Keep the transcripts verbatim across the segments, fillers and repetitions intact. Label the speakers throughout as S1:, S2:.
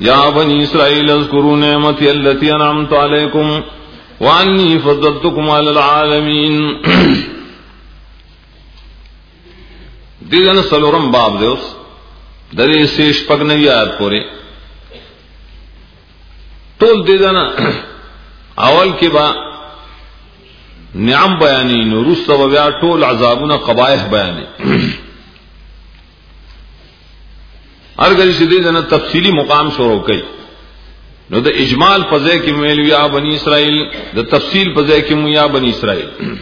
S1: या बनी इसराइल अज़्कुरू निअमती अल्लती अनअमतु अलैकुम व अन्नी फद्दलतुकुम अलल आलमीन। दिगन सलोरम बाब देवस दरे से शपग नवी आयत पोरे टोल दिगन अवल के बा नियाम बयानी नुरुस सबया टोल अजाबुना कबायह बयानी अरगरी से दिगन तफसीली मुकाम शोरो कई नो द इजमाल फजे की मेलु या बनी इसराइल द तफसील फजे की मु या बनी इसराइल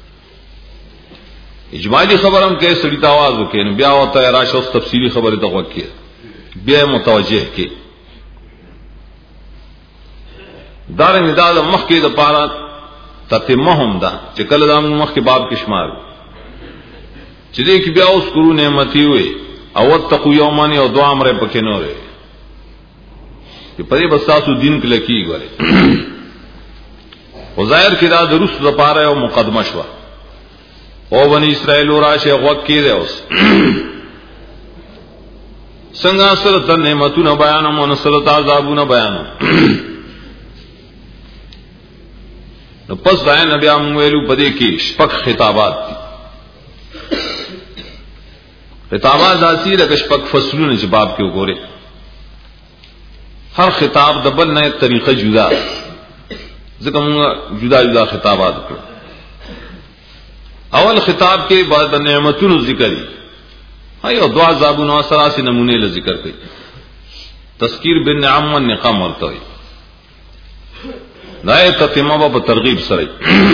S1: इजमाली खबर हम के सड़ीता आवाज के ब्या होता है राशा उस तफसीली खबर तवक्की ब्या मुतवज्जह के दार निदाद मख के द पारा ततिमहम दा चकल दाम मख के बाब के शुमार चिदे की ब्या उस गुरु नेमती हुए अवत तकु यौमानी और दुआ मरे पखेनो रे कि परे बसासु दिन के लकी गरे उज़ैर की रात रुस द पारा और मुकदमा शवा ओ बनी इसराइल और आशे वक्त की दे उस संगासर तन नेमतु न बयान मन सरत आजाबु न बयान न पस राय नबिया मुवेलु पदे की शपक खिताबात खिताबात आसी रकशपक फसलू ने जवाब के गोरे हर खिताब दबल नए तरीका जुदा जिक्र जुदा जुदा खिताबात को अवल खिताब के बाद नेमतुन जिक्री हाय और दुआ जाबु नौसरा से नमूने ल जिक्र कई तस्कीर बिन निअम व निक़म वर्तो नए ततिमा व तरगीब सरे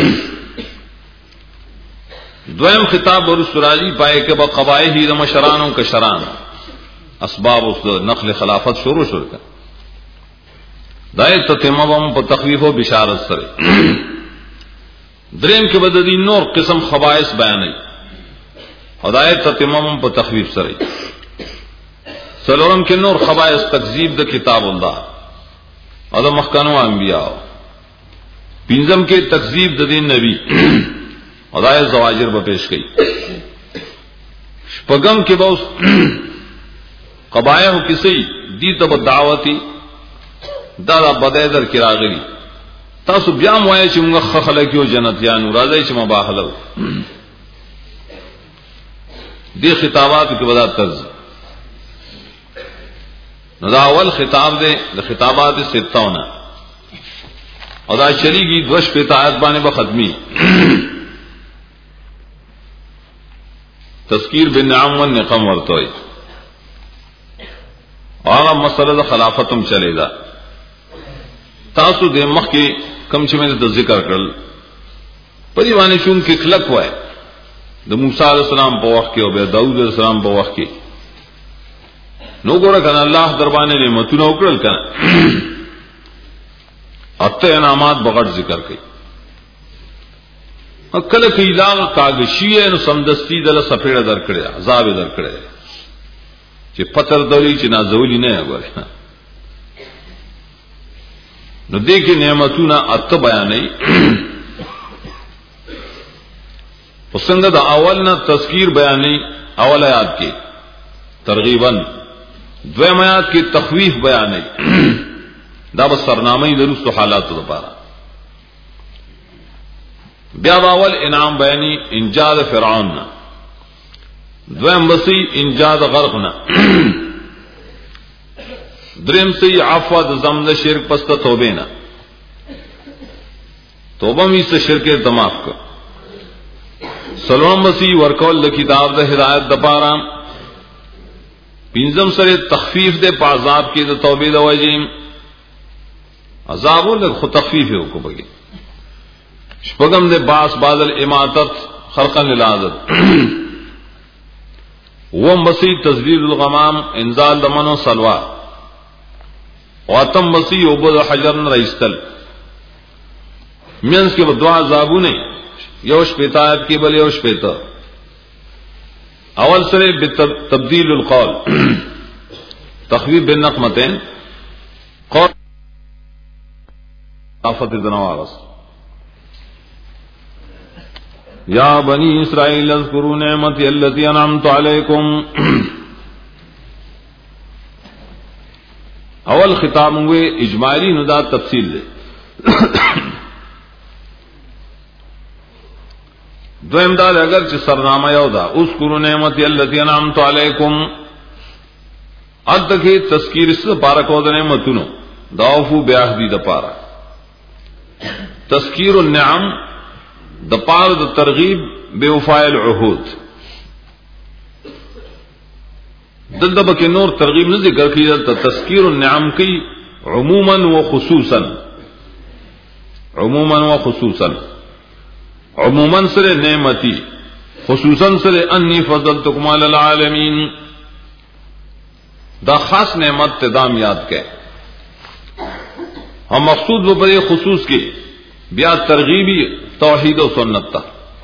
S1: द्वयम खिताब और सुराजी पाए के ब कबाए ही मशरानों के शरान असबाब उस नक़ल खिलाफत शुरू शुरू का दाए ततिमा व तखवीफ व बिशारत सरे द्रेम के बददी नूर किस्म खबाइस बयान हदायत ततिमम पर तखवीफ सरे सलोरम के नूर खबाइस तकजीब द किताबुल्लाह और मखकानो अंबिया पिंजम के तकजीब द दिन नबी हदायत जवाजिर बपेश गई पगम के बहुत कबाया किसी दी तब दावती दादा बदैदर किरागरी तासु ब्याम वाये चुंगा खखल क्यों जन्नत या नुराज़े चमा बाहल दे खिताबात के बदा तर्ज नदावल खिताब दे द खिताबात सित्तावना और आज चलीगी द्वश पेतायत बाने बखदमी तस्कीर बिन निअम व निक़म वर्तोय और मसला खिलाफतम चलेगा तासु दे मख के कम से मैंने तो जिक्र कर परिवाने चुन के खलक हुआ है द मूसा अलैहिस्सलाम पर वक्त के और दाऊद अलैहिस्सलाम पर वक्त के नो गोरा कना अल्लाह दरबाने ने मतुना उकड़ल कना अत्ते इनामात बगड़ जिक्र कई अकल की इलाग कागशीय न समदस्ती दल सफेड़ दर करे अजाब दर करे चे पत्थर दौली चे ना जौली नहीं है गोरे न देखी नेमतुना अत बयान पसंद अवल न तस्कीर बयानी अवल आयात के तरगीबन द्वयमयात की तखवीफ बयान दाब सरनामे दुरुस्त हालात दोबारा ब्याबावल इनाम बयानी इंजाद फिरौन न द्वयम बसी इंजाद गर्क न द्रेम से आफत जमद शिरक पस्त तोबे न तोबम इस शिरक दमाफ को सलोम बसी वर्कौल द किताब द हिदायत दपारा पिंजम सरे तखफीफ दे पाजाब की द तौबे द वजीम अजाबुल खुद तखफीफ है को बगे शपगम दे बास बादल इमातत खरकन लिलाजत वम बसी तजदीदुल गमाम इंजाल दमनो सलवा औतम बसी उबद हजर रईस्तल मीन्स के दुआ जाबू ने योश पेतायत की बल योश पेता अवल सरे तब्दील कौल तखवीफ बिन नकमतें कौल आफत नवारस या बनी इसराइल अज़्कुरू निअमती अल्लती अनअमतु अलैकुम اول خطاب ہوئے اجمالی ندا تفصیل دے دو امداد اگر چ سرنامہ یودا اذکروا نعمتی التی انعمت علیکم ادکی تذکیر اس پارکو د نعمتونو داوفو بیاہدی د پارا تذکیر النعم د پار د ترغیب بے وفاء العہود دلدب کے نور ترغیب نہ ذکر کی جاتا تذکیر النعم کی عموما و خصوصا عموما و خصوصا عموما سر نعمتی خصوصا سر انی فضلتکم علی العالمین دا خاص نعمت تدام یاد کے ہم مقصود و بڑے خصوص کی بیا ترغیبی توحید و سنت تا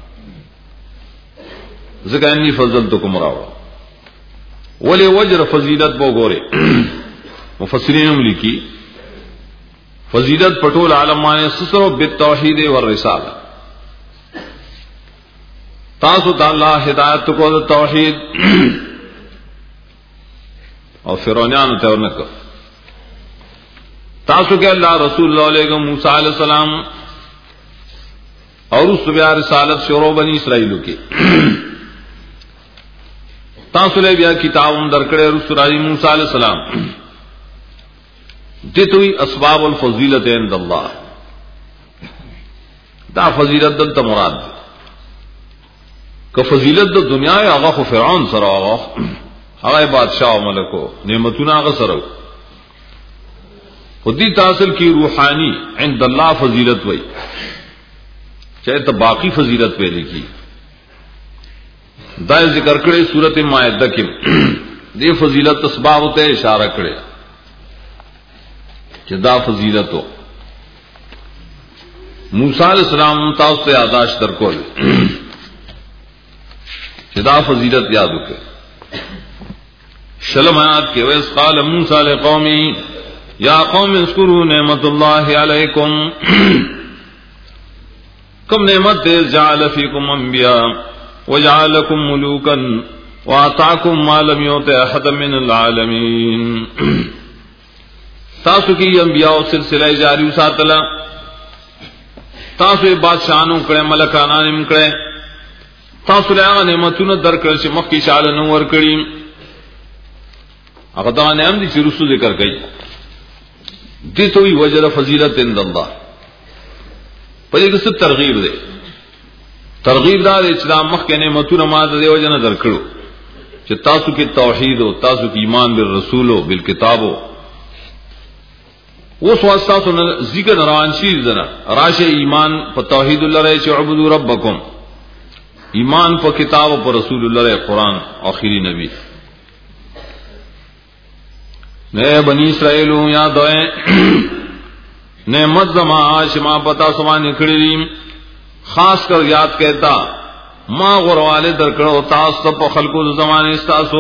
S1: ذکر انی فضلتکم راو ولی وجر فضیلت بو گورے مفسرین عملی کی فضیلت پٹول عالم مانے سسرو بالتوحید والرسالہ تاسو تا اللہ ہدایت کو دا توحید اور فرعونیان تورنک تاسو کہ اللہ رسول اللہ علیہ موسیٰ علیہ السلام اور اس بیا رسالت شروع بنی اسرائیل کی تاسو لے بیا کتاب درکڑے رسول اللہ موسیٰ علیہ السلام دتوی اسباب الفضیلت عند اللہ دا فضیلت دلتا مراد دی کہ فضیلت دا دنیا ہے آغا خو فرعون سر آغا آغا بادشاہ و ملکو نعمتون آغا سر خودی تاصل کی روحانی عند اللہ فضیلت وئی چاہے تو باقی فضیلت پہ لکھی دا ذکر کرے سورت مائدہ کی دے فضیلت اسباب تے اشارہ کرے کہ دا فضیلت ہو موسیٰ علیہ السلام تاؤ سے آداش در کول کہ دا فضیلت یاد ہو کے شلم آیات کے ویس قال موسیٰ علیہ قومی یا قوم اذکروا نعمت اللہ علیکم کم نعمت دے جعل فیکم انبیاء وجعلكم ملوكا وآتاكم ما لم يؤت أحدا من العالمين تاسو کی انبیاء سلسلہ جاری ساتلا تاسو بادشاہانو کرے ملکانان کرے تاسو لے نعمتونو در کرے چھ مخ کی شال نور کریم اقدا نعم دی رسو ذکر گئی دی توئی وجر فضیلت عند اللہ پر ایک سے ترغیب دے ترغیب دار اسلام مخ کے نعمتوں نماز دے وجہ نظر کرو کہ تاسو کی توحید ہو تاسو کی ایمان بالرسول ہو بالکتاب ہو وہ سواستا تو ذکر روان شیر زنا راش ایمان پر توحید اللہ رہے چھ عبدو ربکم ایمان پر کتاب پر رسول اللہ رہے قرآن آخری نبی نئے بنی اسرائیل ہوں یا دوئیں نعمت زما شما پتا سما نکڑی خاص کر یاد کہتا ماں غروالے درکڑو تاس تب خلقو زمانے استاسو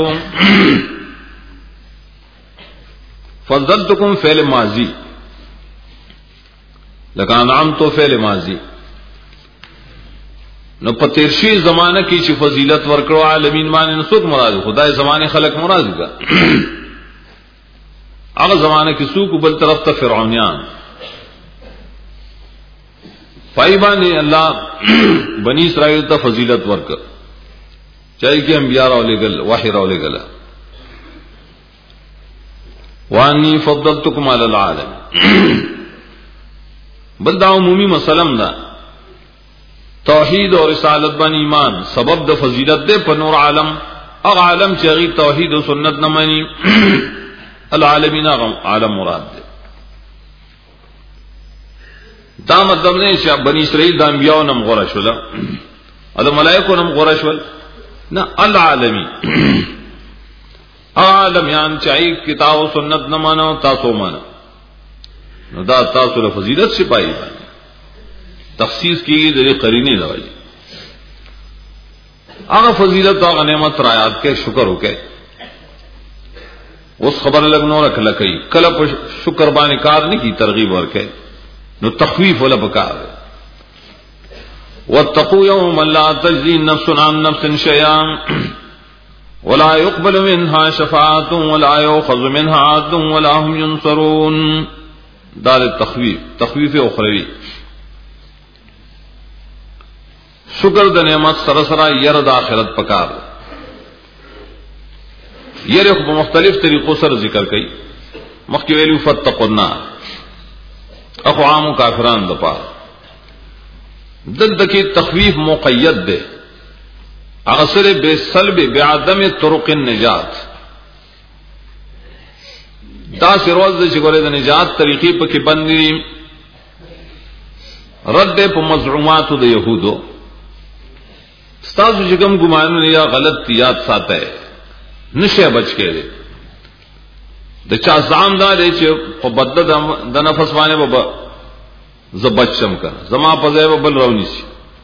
S1: فضلتکم فعل ماضی لکان عام تو فعل ماضی نو پتیرشی زمانہ کی چی فضیلت ورکڑو عالمین مانے نسوک مراد خدای زمانے خلق مراد کا اگر زمانہ کی سوک بل طرف تا فرعونیان فائبہ نے اللہ بنی اسرائیل تا فضیلت ورک چاہیے کہ انبیاء راولے گل وحی راولے گل وانی فضلتکم علی العالم بل دا عمومی مسلم دا توحید اور رسالت بن ایمان سبب دا فضیلت دے پر نور عالم اغ عالم چاہیے توحید و سنت نمانی العالمین عالم مراد دے دا مطلب نہیں کہ بنی اسرائیل دا انبیاء نم غورا شولا ادا ملائکو نم غورا شول نہ العالمی عالم یان چاہیے کتاب و سنت نہ مانو تاسو مانا دا تاسو لفضیلت سے پائی بانی تخصیص کی گئی ذریعے قرینی لوائی آغا فضیلت آغا نعمت رایات کے شکر ہو کے اس خبر لگنو رکھ لکئی کلپ شکر بانی کار نہیں کی ترغیب اور کے نو تخویف ولا بکار واتقوا يوما لا تجزي نفس عن نفس شيئا ولا يقبل منها شفاعة ولا يؤخذ منها عدل ولا هم ينصرون. دار التخویف تخویف اخروی. شکر د نعمت سره سره ير د آخرت پکار ير په مختلف طریقو سره ذکر کړي. مخکې ویلو فتقوا النار اخو عام کافرانو د پاره دلته کې تخویف مقید ده اغسر بے سلب بعدم طرق النجات دا سروز د شګورې د نجات طریقې په کې باندې رد په مزعومات د يهودو ستاسو چې کوم ګمانونه یا غلط یاد ساته نشه بچ کړي د چا ځام دا دی چې په بدل د نفس باندې بابا زبچم کا زما په ځای بل راونی شي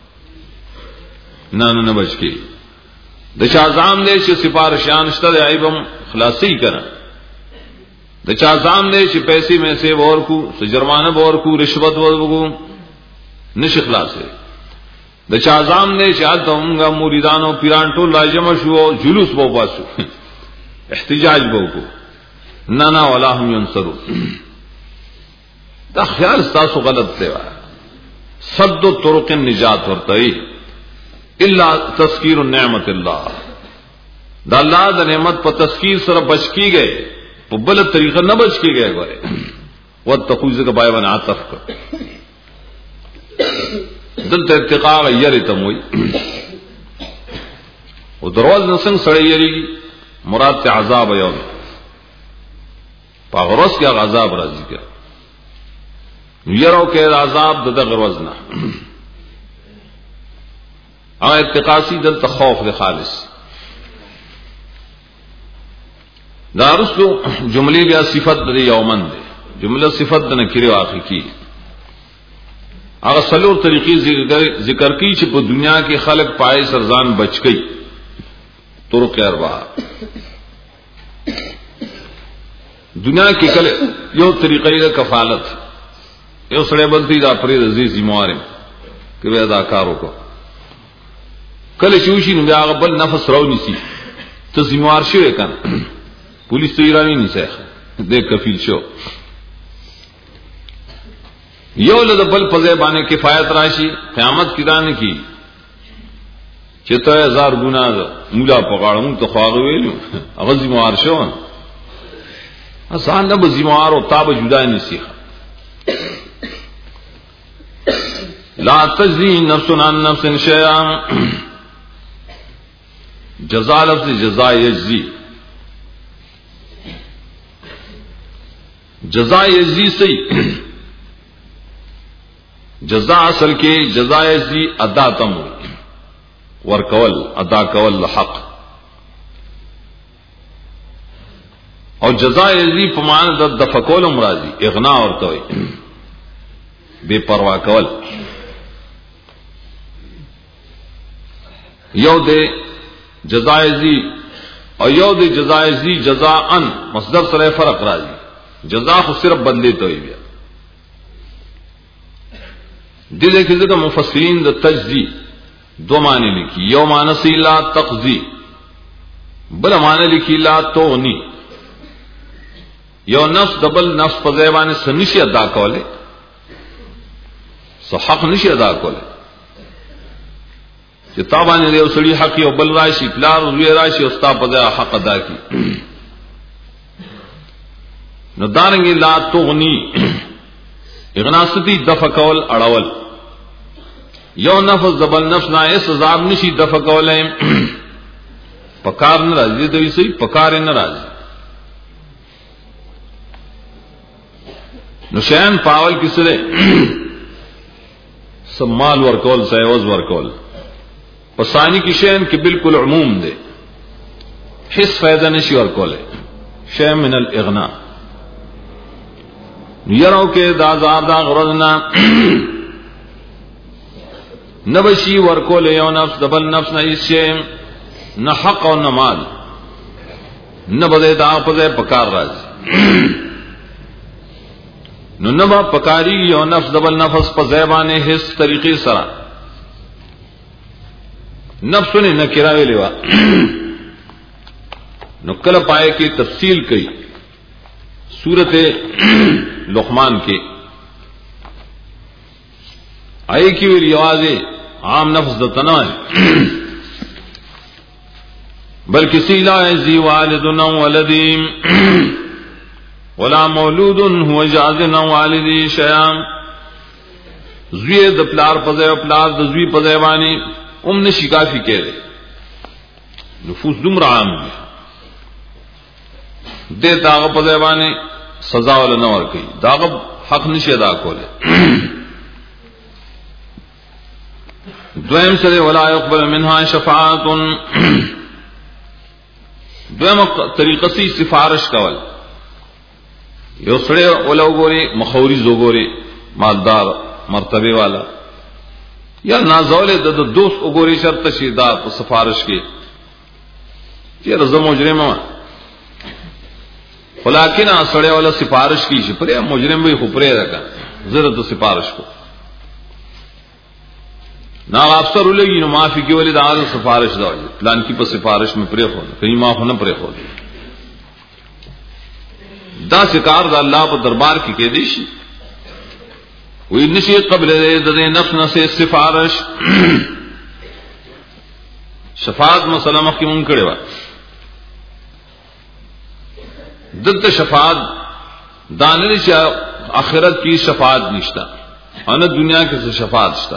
S1: نه نه بچ کړي د چا ځام دی چې سفارشان شته د عیبم خلاصي کړه د چا ځام دی چې پیسې مې سه ورکو س جرمانه ورکو رشوت ورکو نشي خلاصي د چا ځام دی چې الته مریدانو پیران ټول لازم شو جلوس وو باسو احتجاج وکړو نه نه ولا هم ينصرون. دا خیال تاسو غلط دی صد طرق النجات ورته الا تذکیر النعمت الله دا الله د نعمت په تذکیر سره بچ کیږي په بل طریقه نه بچ کیږي غواړي وتقوا ذکر بای ون عطف کو دلته ارتقاء یری تموي او دروازه نسنګ سره یری مراد ته عذاب یوم پاغروس کې عذاب راځي کې یرو کې عذاب د غروز نه او اتقاسی دلته خوف د خالص دارسلو جملې بیا صفت د یومن ده جمله صفت د نکره واقع کی هغه څلور طریقې ذکر کی چې په دنیا کې خلق پای سرزان بچ گئی طرق اربع دنیا کې کله یو طریقې د کفالت یو سره بلتی دا پرې رضی ذمہوار کې به ادا کارو کو کله شوشي نو هغه بل نفس راو نسی ته ذمہوار شوی کنه پولیس ته ایرانی نشه دې کفیل شو یو له بل په ځای باندې کفایت راشي قیامت کې دان کی چې ته هزار ګناه مولا په غاړه ته خواغ ویلو هغه ذمہوار شو آسان نه ذمہوار او تاب جدا نسی لا تجزی نفس عن نفس شیئا جزاء لفظ جزاء یجزی جزاء یجزی سی جزاء اصل کې جزاء یجزی ادا تم ورکول ادا کول حق او جزاء یجزی په معنی د دفقول مرادی اغنا ورته وي بے پروا کول یو دے جزائزی اور یو دے جزائزی جزاء مصدر سره فرق راځي جزاء خو صرف بدلی ته وي بیا دغه کې ځکه مفسرین د تجزی دو معنی لیکي یو معنی سی لا تقضی بل معنی لیکي لا تغنی یو نفس دبل نفس په ځای باندې سنشي ادا کوله سو حق نشي ادا کوله چې تابانه دی اوسړي حق یو بل راشي پلار وی راشي او ستا په ځای حق ادا کی نو دارنګ لا تغنی اغناستی دفع کول اړول یو نفس دبل نفس نه اس عذاب نشي دفع کولای پکار نه راځي دوی سي پکار نه راځي نو شان پاول کسره سمال ورکول سایوز ورکول پسانی کی شین کی بالکل عموم دے حس فائدہ نشی ورکول شین من الاغنا یرو کے دا زادا غرضنا نبشی ورکول یو نفس دبل نفس نہ اس شین نہ حق اور نہ مال نہ بدے دا پدے پکار راز نو نبا پکاری یو نفس دبل نفس په زیبانه حس طریقې سره نفس نه نکرا ویلوا نقل پائے کی تفصیل کئی सूरत लुक़मान के आए की वे रिवाज आम नफ्स दतना है बल्कि सीला जी वालिदुन वलदीम वला मौलूदुन हुआ जाज़िन वालिदी शयाम ज़ुए द प्लार पज़े प्लार द ज़ुई पज़े वानी उम्न शिकाफी कह रहे नफूस दुमरा आम दे ताग पज़े वानी सजा वाला न और कही दागब हक निशे अदा खोले द्वयम सरे वला युक़बल मिन्हा शफ़ाअतुन द्वयम तरीक़ा से सिफारिश कवल यो सड़े वाला गोरे मखौरी जोगोरे मालदार मर्तबे वाला या नाजौले द दोस्त उगोरे शर्त शीदा सिफारिश के ये रज़ा मुजरिम फलाकिन सड़े वाला सिफारिश की शिपरे मुजरिम भी खुपरे रखा जरूरत सिफारिश को ना अफसर उलेगी न माफी की वाली दाद सिफारिश दो प्लान की पर सिफारिश में प्रे हो कहीं माफ न प्रे हो दा शिकार दा अल्लाह पर दरबार की केदेशी वही नशे कबल दे नफ्स नसे सिफारिश शफात मसलम की मुनकड़े वा दत्त शफात दाने आखिरत की शफात निश्ता अन दुनिया के शफात निश्ता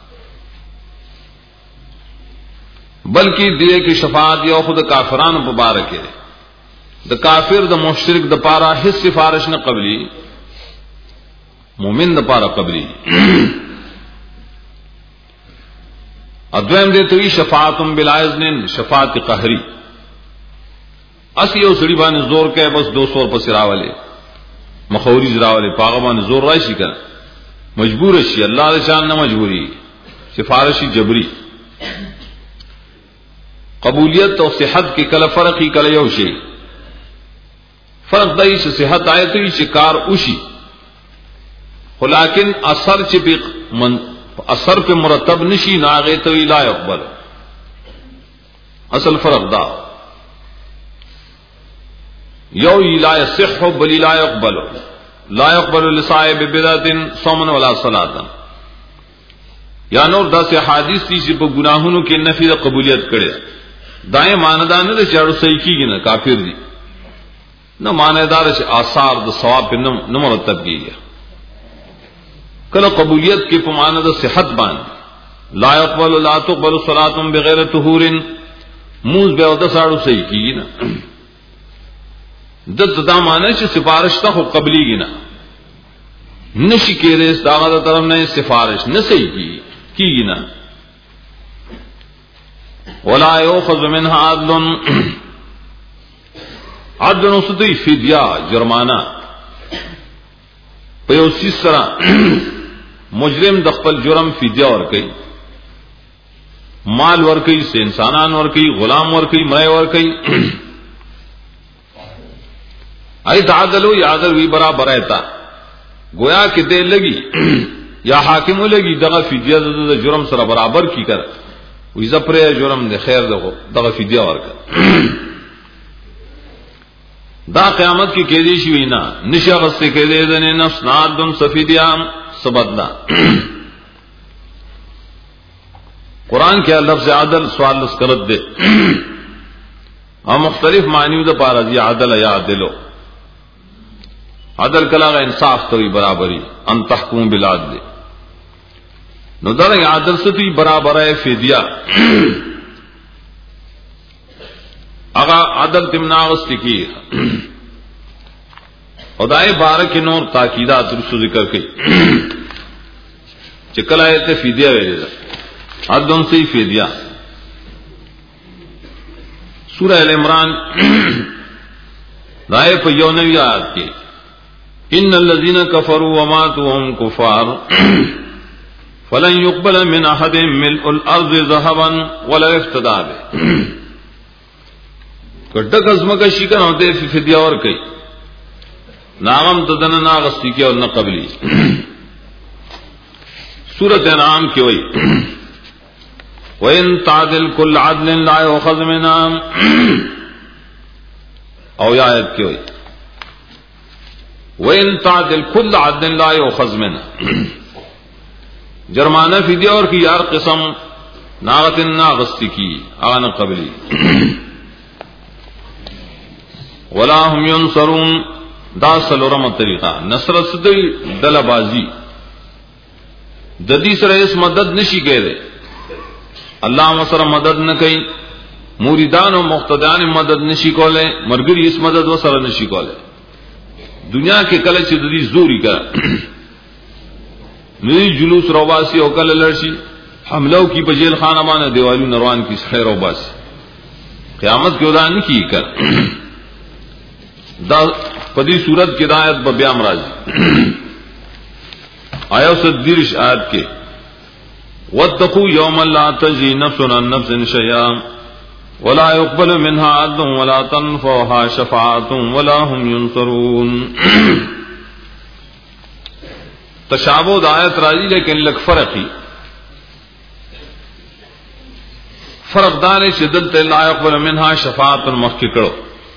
S1: बल्कि दिए की शफात या खुद काफिरान मुबारक है द काफिर द मुशरिक द पारा हिस सिफारिश न कबली मोमिन द पारा कबली अद्वैम देते हुई शफातुम बिलाइज़्निन शफात कहरी असी यो सड़ी बाने जोर के बस दो सौ पर सिरावले मखौरी जरावले पागमान जोर राशि कर मजबूर शी अल्लाह शान न मजबूरी सिफारिशी जबरी कबूलियत और सेहत की कल फर्क ही कल योशे फर्क दई से सेहत आए तो शिकार उशी लेकिन असर चिपी असर पे मुरतब निशी नागे तो ला यक़बल असल फर्क दा यो ला यसिह बल ला यक़बल ला यक़बल लिसाहिब बिदअतिन सौमन वला सलातन या नूर दस हादीस थी पर गुनाहों के नफी कबूलियत करे दाएं मानदान ने चारों सही की न काफिर दी न मानेदार से आसार द सवाब पे न मुरतब की गया कल कबूलियत के पमानद सेहत बांध ला यक़बल ला तुक़बल सलातुम बगैर तुहूरिन मूज बेवदा साड़ू सही की ना दत्त दामाने से सिफारिश तक कबली की ना नशी के रेस दागा तरफ ने सिफारिश न सही की की ना वला युख़ज़ मिन्हा अदलुन अदलुन उसती फिदिया जुर्माना पे उसी तरह मुजरिम दख्पल जुर्म फिदिया और कई माल वर कई से इंसानान वर कई गुलाम वर कई मय वर कई आई तादलो यादल भी बराबर रहता गोया कि दे लगी या हाकिम लगी दगा फिदिया जुर्म सरा बराबर की कर जपरे जुर्म ने खैर दो दगा फिदिया और कर दा क़यामत की केदेशी हुई ना निशा से कह दे दने नफ्स नादुन सफीदियाम सबदना कुरान के लफ्ज़ आदल सवाल करत दे हम मुख्तलिफ मानी द पारा जी आदल या दिलो आदल कला का इंसाफ तो बराबरी अन तहकुम बिलाद दे नो दर आदल से तो बराबर है फिदिया अगा आदल तिमनागस की खुदाए बारह के नौर ताकीदा दुरुस्त जिक्र के चिकल आए थे फिदिया वेलेगा अदम से ही फिदिया सूरह अल इमरान राय पर यौनवी आयत के इन्नल्लज़ीना कफरू व मातू वहुम कुफ़ार फलन युक़बल मिन अहदिहिम मिल्उल अर्ज़ि ज़हबन वला इफ्तदा बिही कड्डक अज़म का शिकन होते फिदिया और कई नागम तदन नागस्ती के और न कबली सूरत नाम के वही वइन तादिल कुल अदलिन ला युख़ज़ मिन्हा او یا آیت کې وایي وَإِن تَعْدِلْ كُلَّ عَدْلٍ لَا يُؤْخَذْ مِنْهُ جرمانہ فدیہ اور کی یار قسم ناغت ناغستی کی آن قبلی ولا هم ينصرون دا سلورم طریقہ نصرت صدی دل بازی ددی سر اس مدد نشی کہہ دے اللہ وسر مدد نہ کئی موریدان و مقتدان مدد نشی کولے مرگری اس مدد وسر نشی کولے دنیا کے کلچ ددی زوری کا نئی جلوس روباسی او کل لڑشی حملوں کی بجیل خانہ مانا دیوالی نروان کی خیر روباسی قیامت کی ادا نہیں کی کر دا پدی صورت کی دایت ببیام راجی آیا صدیرش آیت کے واتقوا یوما لا تجزی نفس عن نفس شیئا ولا يقبل منها عدل ولا تنفعها شفاعة ولا هم ينصرون تشابہ آیت راضی لیکن لگ فرق ہی فرق دار شدت لا يقبل منها شفاعت مخ کرو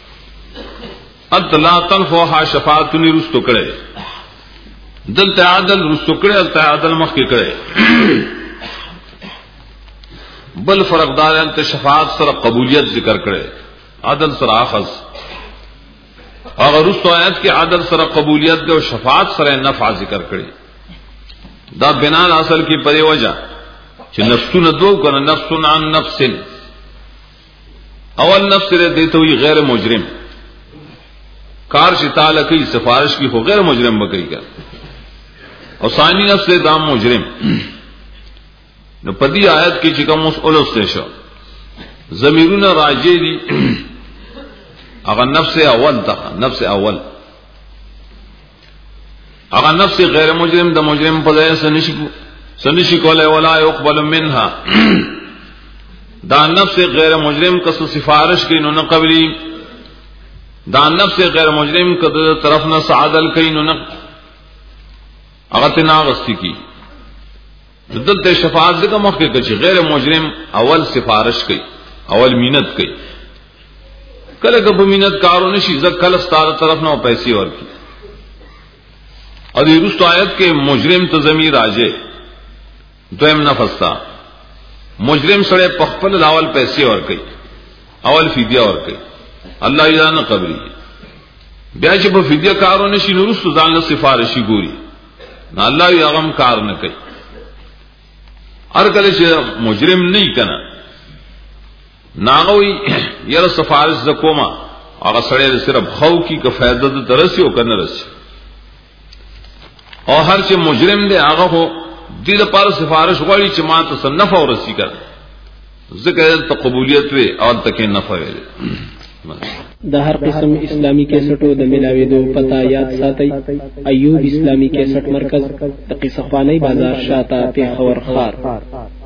S1: ات لا تنفعها شفاعت رستو کرے دل عدل رستو کرے ال عدل مخ کرے بل فرق دار انت شفاعت سر قبولیت ذکر کرے عدل سر اخذ اگر رستو آیت کے عدل سر قبولیت دے اور شفاعت سر نفع ذکر کرے دا بنان اصل کی پرے وجہ کہ نفس نہ دو کنا نفس عن نفس اول نفس رے دیتے ہوئی غیر مجرم کار شتال کی سفارش کی ہو غیر مجرم بکئی کا اور ثانی نفس دام مجرم نو پدی آیت کی چکم اس اولس سے شو ضمیرون راجے دی اگر نفس اول تا نفس اول اگر نفس غیر مجرم دا مجرم پدے سنشکو سنشکو لے ولا يقبل منها دا نفس غیر مجرم کس سفارش کی نو قبلی دا نفس غیر مجرم کد طرف نہ سعادل کی نو اگر تناغستی کی دلتے شفاعت کا موقع کچھ غیر مجرم اول سفارش کی اول مینت کی کل کب مینت کارو نشی زک کل ستار طرف نہ پیسی اور کی اور یہ رست آیت کے مجرم تو ضمیر آجے دویم نفس تھا مجرم سڑے پخپل اول پیسے اور کئی اول فدیہ اور کئی اللہ اذا نہ قبری بیا جب فدیہ کارو نشی نرست زان سفارشی گوری نہ اللہ یہ غم کار نہ کئی ہر کله چې مجرم نه کنا ناغوی یره سفارش زکوما هغه سړی صرف خو کی که فائدہ د درسي او کنه رسي او هر چې مجرم دی هغه هو دې لپاره سفارش غواړي چې ما ته نفع او رسي کړ ذکر ته قبولیت وي او تکې نفع وي
S2: د هر قسم اسلامی کیسټو د ملاویدو پتا یاد ساتي ایوب اسلامی کیسټ مرکز د قصه خوانی بازار شاته پیښور خار